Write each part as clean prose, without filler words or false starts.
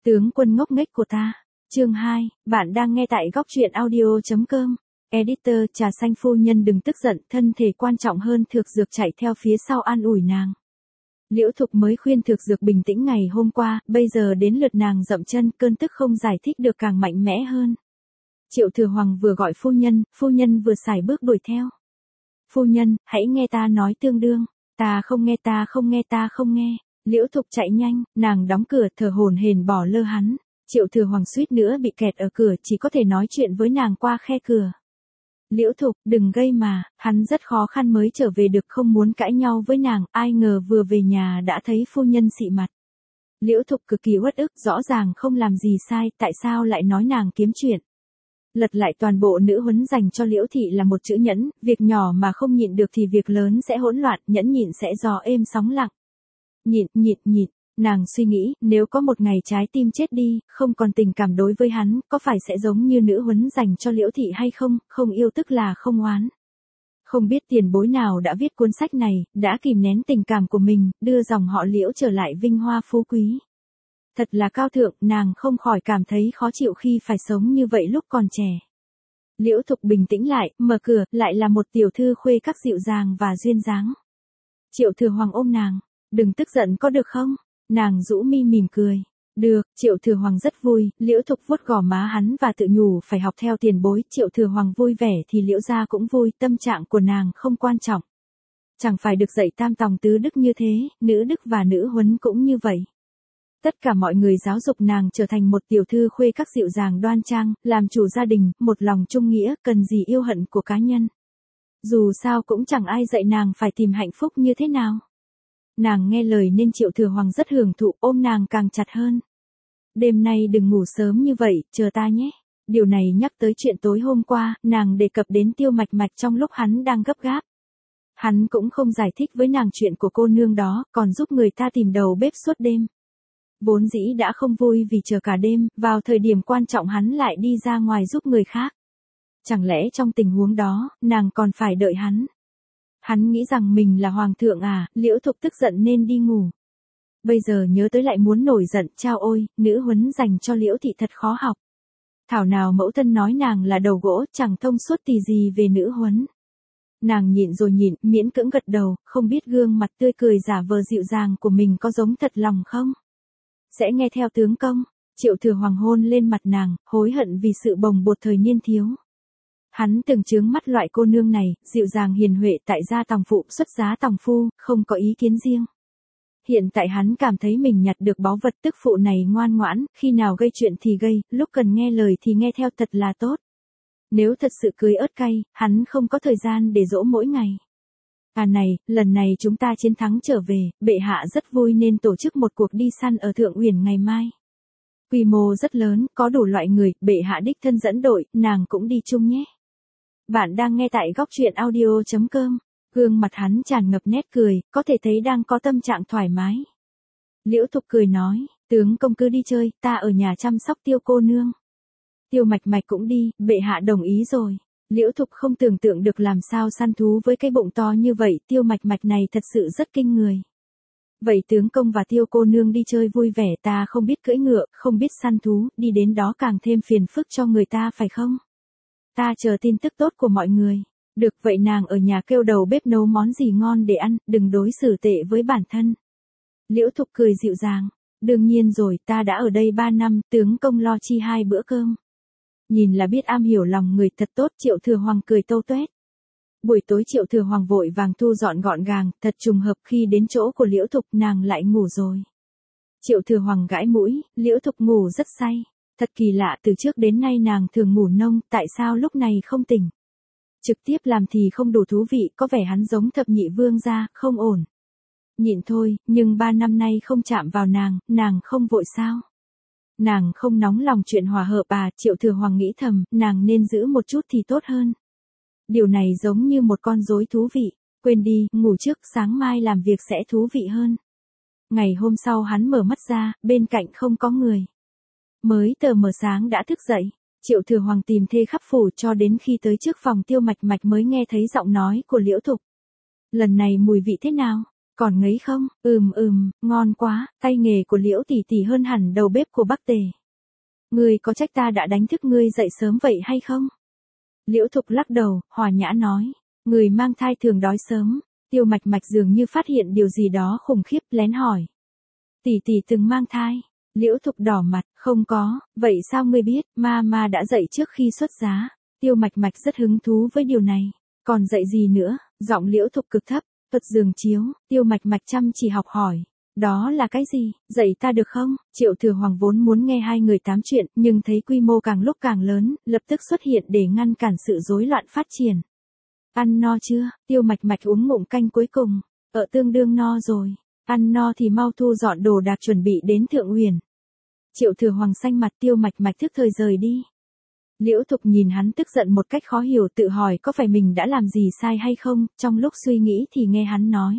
Tướng quân ngốc nghếch của ta. Chương 2, bạn đang nghe tại góc truyện audio.com. Editor Trà Xanh phu nhân đừng tức giận, thân thể quan trọng hơn Thược Dược chạy theo phía sau an ủi nàng. Liễu Thục mới khuyên Thược Dược bình tĩnh ngày hôm qua, bây giờ đến lượt nàng dậm chân, cơn tức không giải thích được càng mạnh mẽ hơn. Triệu Thừa Hoàng vừa gọi phu nhân vừa sải bước đuổi theo. Phu nhân, hãy nghe ta nói tương đương. Ta không nghe. Liễu Thục chạy nhanh, nàng đóng cửa thở hổn hển bỏ lơ hắn. Triệu Thừa Hoàng suýt nữa bị kẹt ở cửa, chỉ có thể nói chuyện với nàng qua khe cửa. Liễu Thục, đừng gây mà, hắn rất khó khăn mới trở về được, không muốn cãi nhau với nàng, ai ngờ vừa về nhà đã thấy phu nhân xị mặt. Liễu Thục cực kỳ uất ức, rõ ràng không làm gì sai, tại sao lại nói nàng kiếm chuyện. Lật lại toàn bộ nữ huấn dành cho Liễu Thị là một chữ nhẫn, việc nhỏ mà không nhịn được thì việc lớn sẽ hỗn loạn, nhẫn nhịn sẽ gió êm sóng lặng. Nhịn, nàng suy nghĩ, nếu có một ngày trái tim chết đi, không còn tình cảm đối với hắn, có phải sẽ giống như nữ huấn dành cho Liễu Thị hay không, không yêu tức là không oán. Không biết tiền bối nào đã viết cuốn sách này, đã kìm nén tình cảm của mình, đưa dòng họ Liễu trở lại vinh hoa phú quý. Thật là cao thượng, nàng không khỏi cảm thấy khó chịu khi phải sống như vậy lúc còn trẻ. Liễu Thục bình tĩnh lại, mở cửa, lại là một tiểu thư khuê các dịu dàng và duyên dáng. Triệu Thừa Hoàng ôm nàng, đừng tức giận có được không? Nàng rũ mi mỉm cười. Được, Triệu Thừa Hoàng rất vui, Liễu Thục vuốt gò má hắn và tự nhủ phải học theo tiền bối, Triệu Thừa Hoàng vui vẻ thì Liễu gia cũng vui, tâm trạng của nàng không quan trọng. Chẳng phải được dạy tam tòng tứ đức như thế, nữ đức và nữ huấn cũng như vậy. Tất cả mọi người giáo dục nàng trở thành một tiểu thư khuê các dịu dàng đoan trang, làm chủ gia đình, một lòng trung nghĩa, cần gì yêu hận của cá nhân. Dù sao cũng chẳng ai dạy nàng phải tìm hạnh phúc như thế nào. Nàng nghe lời nên Triệu Thừa Hoàng rất hưởng thụ, ôm nàng càng chặt hơn. Đêm nay đừng ngủ sớm như vậy, chờ ta nhé. Điều này nhắc tới chuyện tối hôm qua, nàng đề cập đến Tiêu Mạch Mạch trong lúc hắn đang gấp gáp. Hắn cũng không giải thích với nàng chuyện của cô nương đó, còn giúp người ta tìm đầu bếp suốt đêm. Vốn dĩ đã không vui vì chờ cả đêm, vào thời điểm quan trọng hắn lại đi ra ngoài giúp người khác. Chẳng lẽ trong tình huống đó, nàng còn phải đợi hắn? Hắn nghĩ rằng mình là hoàng thượng à, Liễu Thục tức giận nên đi ngủ. Bây giờ nhớ tới lại muốn nổi giận, chao ôi, nữ huấn dành cho Liễu Thị thật khó học. Thảo nào mẫu thân nói nàng là đầu gỗ, chẳng thông suốt tì gì về nữ huấn. Nàng nhịn rồi nhịn, miễn cưỡng gật đầu, không biết gương mặt tươi cười giả vờ dịu dàng của mình có giống thật lòng không? Sẽ nghe theo tướng công. Triệu Thừa Hoàng hôn lên mặt nàng, hối hận vì sự bồng bột thời niên thiếu. Hắn từng chướng mắt loại cô nương này, dịu dàng hiền huệ tại gia tòng phụ xuất giá tòng phu, không có ý kiến riêng. Hiện tại hắn cảm thấy mình nhặt được báu vật, tức phụ này ngoan ngoãn, khi nào gây chuyện thì gây, lúc cần nghe lời thì nghe theo thật là tốt. Nếu thật sự cưới ớt cay, hắn không có thời gian để dỗ mỗi ngày. À này, lần này chúng ta chiến thắng trở về, bệ hạ rất vui nên tổ chức một cuộc đi săn ở Thượng Uyển ngày mai. Quy mô rất lớn, có đủ loại người, bệ hạ đích thân dẫn đội, nàng cũng đi chung nhé. Bạn đang nghe tại góc truyện audio.com. Gương mặt hắn tràn ngập nét cười, có thể thấy đang có tâm trạng thoải mái. Liễu Thục cười nói, tướng công cứ đi chơi, ta ở nhà chăm sóc Tiêu cô nương. Tiêu Mạch Mạch cũng đi, bệ hạ đồng ý rồi. Liễu Thục không tưởng tượng được làm sao săn thú với cái bụng to như vậy, Tiêu Mạch Mạch này thật sự rất kinh người. Vậy tướng công và Tiêu cô nương đi chơi vui vẻ, ta không biết cưỡi ngựa, không biết săn thú, đi đến đó càng thêm phiền phức cho người ta phải không? Ta chờ tin tức tốt của mọi người. Được vậy nàng ở nhà kêu đầu bếp nấu món gì ngon để ăn, đừng đối xử tệ với bản thân. Liễu Thục cười dịu dàng. Đương nhiên rồi, ta đã ở đây 3 năm, tướng công lo chi 2 bữa cơm. Nhìn là biết am hiểu lòng người thật tốt, Triệu Thừa Hoàng cười tâu tuét. Buổi tối Triệu Thừa Hoàng vội vàng thu dọn gọn gàng, thật trùng hợp khi đến chỗ của Liễu Thục nàng lại ngủ rồi. Triệu Thừa Hoàng gãi mũi, Liễu Thục ngủ rất say. Thật kỳ lạ, từ trước đến nay nàng thường ngủ nông, tại sao lúc này không tỉnh? Trực tiếp làm thì không đủ thú vị, có vẻ hắn giống thập nhị vương gia, không ổn. Nhịn thôi, nhưng 3 năm nay không chạm vào nàng không vội sao? Nàng không nóng lòng chuyện hòa hợp à, Triệu Thừa Hoàng nghĩ thầm, nàng nên giữ một chút thì tốt hơn. Điều này giống như một con rối thú vị, quên đi, ngủ trước, sáng mai làm việc sẽ thú vị hơn. Ngày hôm sau hắn mở mắt ra, bên cạnh không có người. Mới tờ mờ sáng đã thức dậy, Triệu Thừa Hoàng tìm thê khắp phủ cho đến khi tới trước phòng Tiêu Mạch Mạch mới nghe thấy giọng nói của Liễu Thục. Lần này mùi vị thế nào? Còn ngấy không? Ngon quá, tay nghề của Liễu tỷ tỷ hơn hẳn đầu bếp của Bắc Tề. Ngươi có trách ta đã đánh thức ngươi dậy sớm vậy hay không? Liễu Thục lắc đầu, hòa nhã nói. Người mang thai thường đói sớm. Tiêu Mạch Mạch dường như phát hiện điều gì đó khủng khiếp, lén hỏi. Tỷ tỷ từng mang thai. Liễu Thục đỏ mặt, không có, vậy sao ngươi biết, ma đã dậy trước khi xuất giá. Tiêu Mạch Mạch rất hứng thú với điều này. Còn dậy gì nữa? Giọng Liễu Thục cực thấp. Thuật giường chiếu. Tiêu Mạch Mạch chăm chỉ học hỏi. Đó là cái gì? Dạy ta được không? Triệu Thừa Hoàng vốn muốn nghe hai người tám chuyện, nhưng thấy quy mô càng lúc càng lớn, lập tức xuất hiện để ngăn cản sự rối loạn phát triển. Ăn no chưa? Tiêu Mạch Mạch uống ngụm canh cuối cùng. Tương đương no rồi. Ăn no thì mau thu dọn đồ đạc chuẩn bị đến Thượng Uyển. Triệu Thừa Hoàng xanh mặt, Tiêu Mạch Mạch thức thời rời đi. Liễu Thục nhìn hắn tức giận một cách khó hiểu, tự hỏi có phải mình đã làm gì sai hay không, trong lúc suy nghĩ thì nghe hắn nói.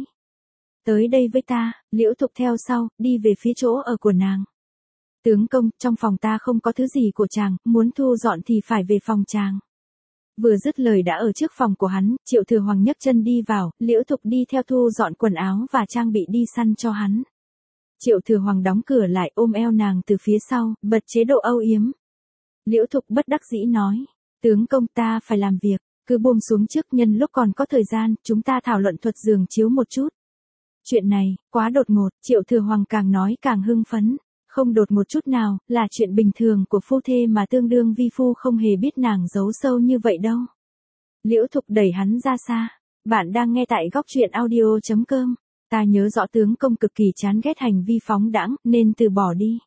Tới đây với ta. Liễu Thục theo sau, đi về phía chỗ ở của nàng. Tướng công, trong phòng ta không có thứ gì của chàng, muốn thu dọn thì phải về phòng chàng. Vừa dứt lời đã ở trước phòng của hắn, Triệu Thừa Hoàng nhấc chân đi vào, Liễu Thục đi theo thu dọn quần áo và trang bị đi săn cho hắn. Triệu Thừa Hoàng đóng cửa lại, ôm eo nàng từ phía sau, bật chế độ âu yếm. Liễu Thục bất đắc dĩ nói, tướng công ta phải làm việc, cứ buông xuống trước, nhân lúc còn có thời gian, chúng ta thảo luận thuật giường chiếu một chút. Chuyện này, quá đột ngột, Triệu Thừa Hoàng càng nói càng hưng phấn. Không đột ngột chút nào, là chuyện bình thường của phu thê mà tương đương vi phu không hề biết nàng giấu sâu như vậy đâu. Liễu Thục đẩy hắn ra xa. Bạn đang nghe tại góc truyện audio.com. Ta nhớ rõ tướng công cực kỳ chán ghét hành vi phóng đãng, nên từ bỏ đi.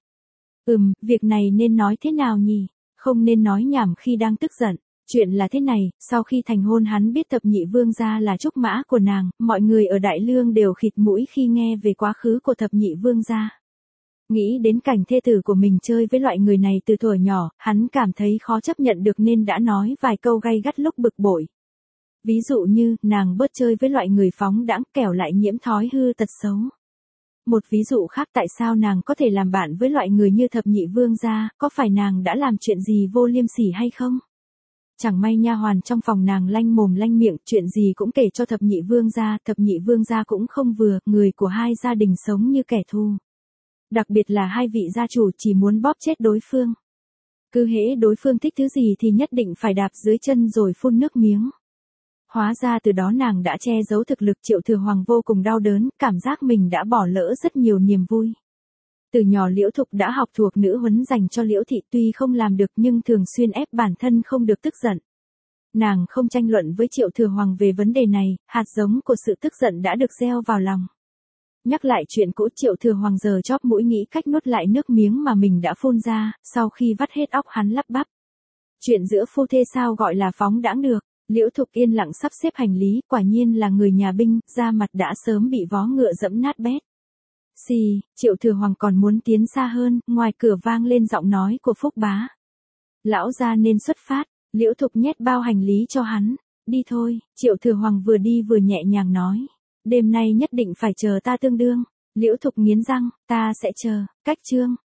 Việc này nên nói thế nào nhỉ? Không nên nói nhảm khi đang tức giận. Chuyện là thế này, sau khi thành hôn hắn biết thập nhị vương gia là trúc mã của nàng, mọi người ở Đại Lương đều khịt mũi khi nghe về quá khứ của thập nhị vương gia. Nghĩ đến cảnh thê tử của mình chơi với loại người này từ thuở nhỏ, hắn cảm thấy khó chấp nhận được nên đã nói vài câu gay gắt lúc bực bội. Ví dụ như, nàng bớt chơi với loại người phóng đãng, kẻo lại nhiễm thói hư tật xấu. Một ví dụ khác, tại sao nàng có thể làm bạn với loại người như thập nhị vương gia, có phải nàng đã làm chuyện gì vô liêm sỉ hay không? Chẳng may nha hoàn trong phòng nàng lanh mồm lanh miệng, chuyện gì cũng kể cho thập nhị vương gia cũng không vừa, người của hai gia đình sống như kẻ thù. Đặc biệt là hai vị gia chủ chỉ muốn bóp chết đối phương. Cứ hễ đối phương thích thứ gì thì nhất định phải đạp dưới chân rồi phun nước miếng. Hóa ra từ đó nàng đã che giấu thực lực. Triệu Thừa Hoàng vô cùng đau đớn, cảm giác mình đã bỏ lỡ rất nhiều niềm vui. Từ nhỏ Liễu Thục đã học thuộc nữ huấn dành cho Liễu Thị, tuy không làm được nhưng thường xuyên ép bản thân không được tức giận. Nàng không tranh luận với Triệu Thừa Hoàng về vấn đề này, hạt giống của sự tức giận đã được gieo vào lòng. Nhắc lại chuyện cũ, Triệu Thừa Hoàng giờ chóp mũi nghĩ cách nuốt lại nước miếng mà mình đã phun ra, sau khi vắt hết óc hắn lắp bắp. Chuyện giữa phu thê sao gọi là phóng đãng được? Liễu Thục yên lặng sắp xếp hành lý, quả nhiên là người nhà binh, da mặt đã sớm bị vó ngựa dẫm nát bét. Xì, Triệu Thừa Hoàng còn muốn tiến xa hơn, ngoài cửa vang lên giọng nói của Phúc Bá. Lão gia nên xuất phát. Liễu Thục nhét bao hành lý cho hắn. Đi thôi. Triệu Thừa Hoàng vừa đi vừa nhẹ nhàng nói. Đêm nay nhất định phải chờ ta tương đương. Liễu Thục nghiến răng, ta sẽ chờ. Cách chương.